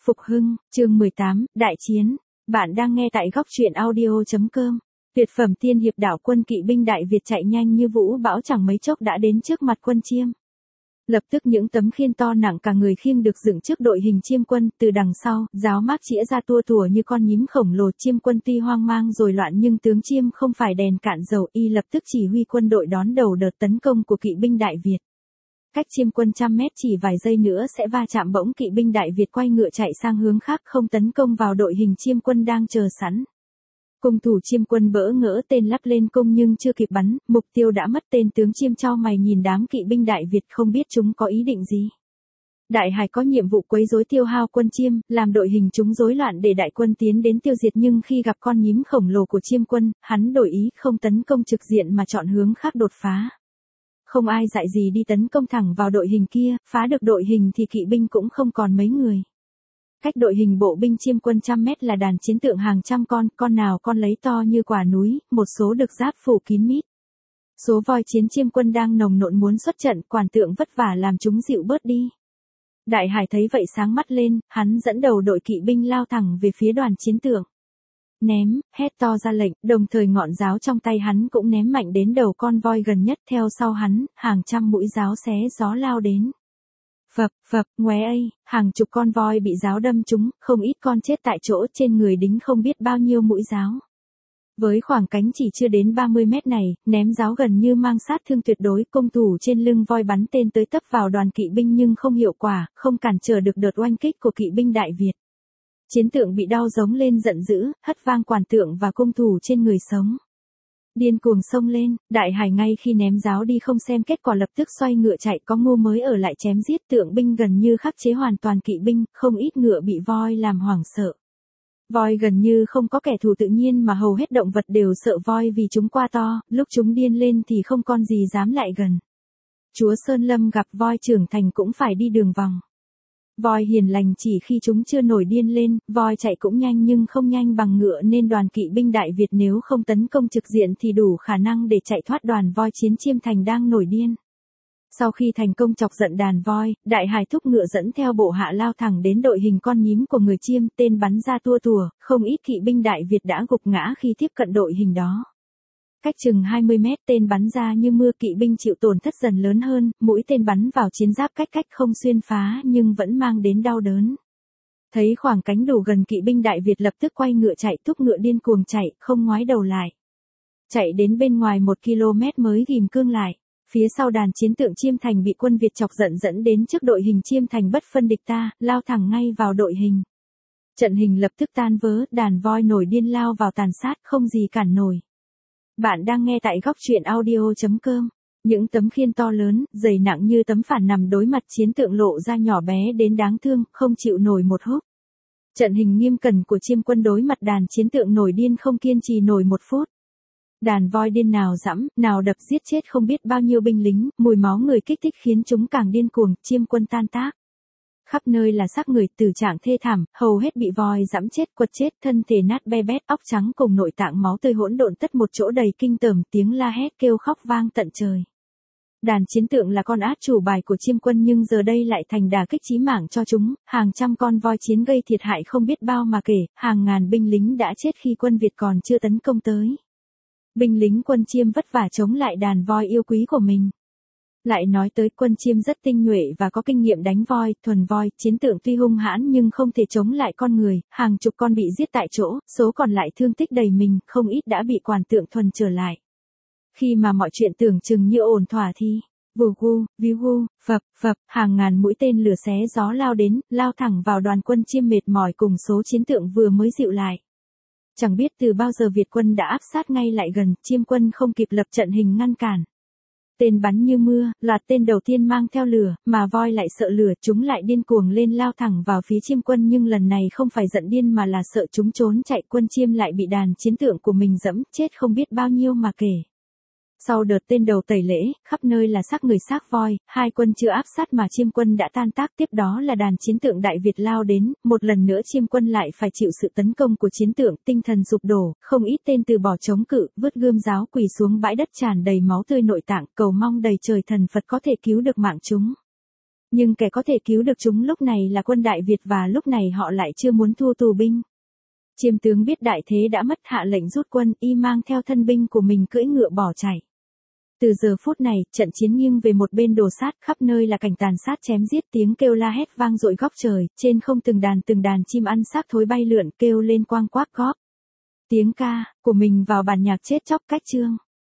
Phục hưng, chương 18, Đại chiến. Bạn đang nghe tại góc truyện audio.com. Tuyệt phẩm tiên hiệp đảo quân kỵ binh Đại Việt chạy nhanh như vũ bão chẳng mấy chốc đã đến trước mặt quân Chiêm. Lập tức những tấm khiên to nặng cả người khiêng được dựng trước đội hình Chiêm quân, từ đằng sau, giáo mác chĩa ra tua tủa như con nhím khổng lồ. Chiêm quân tuy hoang mang rồi loạn nhưng tướng Chiêm không phải đèn cạn dầu, y lập tức chỉ huy quân đội đón đầu đợt tấn công của kỵ binh Đại Việt. Cách Chiêm quân trăm mét chỉ vài giây nữa sẽ va chạm, bỗng kỵ binh Đại Việt quay ngựa chạy sang hướng khác, không tấn công vào đội hình Chiêm quân đang chờ sẵn. Cung thủ Chiêm quân bỡ ngỡ, tên lắp lên cung nhưng chưa kịp bắn, mục tiêu đã mất. Tên tướng Chiêm chau mày nhìn đám kỵ binh Đại Việt không biết chúng có ý định gì. Đại Hải có nhiệm vụ quấy rối tiêu hao quân Chiêm, làm đội hình chúng rối loạn để đại quân tiến đến tiêu diệt, nhưng khi gặp con nhím khổng lồ của Chiêm quân, hắn đổi ý, không tấn công trực diện mà chọn hướng khác đột phá. Không ai dạy gì đi tấn công thẳng vào đội hình kia, phá được đội hình thì kỵ binh cũng không còn mấy người. Cách đội hình bộ binh Chiêm quân trăm mét là đàn chiến tượng hàng trăm con nào con lấy to như quả núi, một số được giáp phủ kín mít. Số voi chiến Chiêm quân đang nồng nộn muốn xuất trận, quản tượng vất vả làm chúng dịu bớt đi. Đại Hải thấy vậy sáng mắt lên, hắn dẫn đầu đội kỵ binh lao thẳng về phía đoàn chiến tượng. Ném, hét to ra lệnh, đồng thời ngọn giáo trong tay hắn cũng ném mạnh đến đầu con voi gần nhất. Theo sau hắn, hàng trăm mũi giáo xé gió lao đến. Phập, phập, ngoé ây, hàng chục con voi bị giáo đâm trúng, không ít con chết tại chỗ, trên người đính không biết bao nhiêu mũi giáo. Với khoảng cánh chỉ chưa đến 30 mét này, ném giáo gần như mang sát thương tuyệt đối. Cung thủ trên lưng voi bắn tên tới tấp vào đoàn kỵ binh nhưng không hiệu quả, không cản trở được đợt oanh kích của kỵ binh Đại Việt. Chiến tượng bị đau giống lên giận dữ, hất vang quản tượng và cung thủ trên người sống. Điên cuồng xông lên, Đại Hải ngay khi ném giáo đi không xem kết quả lập tức xoay ngựa chạy, có ngu mới ở lại chém giết. Tượng binh gần như khắc chế hoàn toàn kỵ binh, không ít ngựa bị voi làm hoảng sợ. Voi gần như không có kẻ thù tự nhiên mà hầu hết động vật đều sợ voi vì chúng quá to, lúc chúng điên lên thì không con gì dám lại gần. Chúa Sơn Lâm gặp voi trưởng thành cũng phải đi đường vòng. Voi hiền lành chỉ khi chúng chưa nổi điên lên, voi chạy cũng nhanh nhưng không nhanh bằng ngựa, nên đoàn kỵ binh Đại Việt nếu không tấn công trực diện thì đủ khả năng để chạy thoát đoàn voi chiến Chiêm Thành đang nổi điên. Sau khi thành công chọc giận đàn voi, Đại Hải thúc ngựa dẫn theo bộ hạ lao thẳng đến đội hình con nhím của người Chiêm, tên bắn ra tua tủa, không ít kỵ binh Đại Việt đã gục ngã khi tiếp cận đội hình đó. Cách chừng 20 mét tên bắn ra như mưa, kỵ binh chịu tổn thất dần lớn hơn, mũi tên bắn vào chiến giáp cách không xuyên phá nhưng vẫn mang đến đau đớn. Thấy khoảng cánh đủ gần, kỵ binh Đại Việt lập tức quay ngựa chạy, thúc ngựa điên cuồng chạy, không ngoái đầu lại. Chạy đến bên ngoài 1 km mới ghim cương lại. Phía sau đàn chiến tượng Chiêm Thành bị quân Việt chọc giận dẫn đến trước đội hình Chiêm Thành bất phân địch ta, lao thẳng ngay vào đội hình. Trận hình lập tức tan vỡ, đàn voi nổi điên lao vào tàn sát, không gì cản nổi. Bạn đang nghe tại góc truyện audio.com. Những tấm khiên to lớn, dày nặng như tấm phản nằm đối mặt chiến tượng lộ ra nhỏ bé đến đáng thương, không chịu nổi một húc. Trận hình nghiêm cẩn của Chiêm quân đối mặt đàn chiến tượng nổi điên không kiên trì nổi 1 phút. Đàn voi điên nào dẫm, nào đập giết chết không biết bao nhiêu binh lính, mùi máu người kích thích khiến chúng càng điên cuồng. Chiêm quân tan tác. Khắp nơi là xác người, tử trạng thê thảm, hầu hết bị voi dẫm chết, quật chết, thân thể nát be bét, óc trắng cùng nội tạng máu tươi hỗn độn tất một chỗ, đầy kinh tởm, tiếng la hét kêu khóc vang tận trời. Đàn chiến tượng là con át chủ bài của Chiêm quân nhưng giờ đây lại thành đả kích chí mạng cho chúng, hàng trăm con voi chiến gây thiệt hại không biết bao mà kể, hàng ngàn binh lính đã chết khi quân Việt còn chưa tấn công tới. Binh lính quân Chiêm vất vả chống lại đàn voi yêu quý của mình. Lại nói tới quân Chiêm rất tinh nhuệ và có kinh nghiệm đánh voi, thuần voi, chiến tượng tuy hung hãn nhưng không thể chống lại con người, hàng chục con bị giết tại chỗ, số còn lại thương tích đầy mình, không ít đã bị quản tượng thuần trở lại. Khi mà mọi chuyện tưởng chừng như ổn thỏa thì, vù gu, víu gu, phập, phập, hàng ngàn mũi tên lửa xé gió lao đến, lao thẳng vào đoàn quân Chiêm mệt mỏi cùng số chiến tượng vừa mới dịu lại. Chẳng biết từ bao giờ Việt quân đã áp sát ngay lại gần, Chiêm quân không kịp lập trận hình ngăn cản. Tên bắn như mưa, loạt tên đầu tiên mang theo lửa, mà voi lại sợ lửa, chúng lại điên cuồng lên lao thẳng vào phía Chiêm quân nhưng lần này không phải giận điên mà là sợ chúng trốn chạy. Quân Chiêm lại bị đàn chiến tượng của mình dẫm chết không biết bao nhiêu mà kể. Sau đợt tên đầu tẩy lễ, khắp nơi là xác người xác voi, hai quân chưa áp sát mà Chiêm quân đã tan tác. Tiếp đó là đàn chiến tượng Đại Việt lao đến, một lần nữa Chiêm quân lại phải chịu sự tấn công của chiến tượng, tinh thần sụp đổ, không ít tên từ bỏ chống cự, vứt gươm giáo quỳ xuống bãi đất tràn đầy máu tươi nội tạng, cầu mong đầy trời thần Phật có thể cứu được mạng chúng. Nhưng kẻ có thể cứu được chúng lúc này là quân Đại Việt và lúc này họ lại chưa muốn thu tù binh. Chiêm tướng biết đại thế đã mất hạ lệnh rút quân, y mang theo thân binh của mình cưỡi ngựa bỏ chạy. Từ giờ phút này, trận chiến nghiêng về một bên đổ sát, khắp nơi là cảnh tàn sát chém giết, tiếng kêu la hét vang dội góc trời, trên không từng đàn chim ăn xác thối bay lượn kêu lên quang quác góp tiếng ca của mình vào bản nhạc chết chóc cách chương.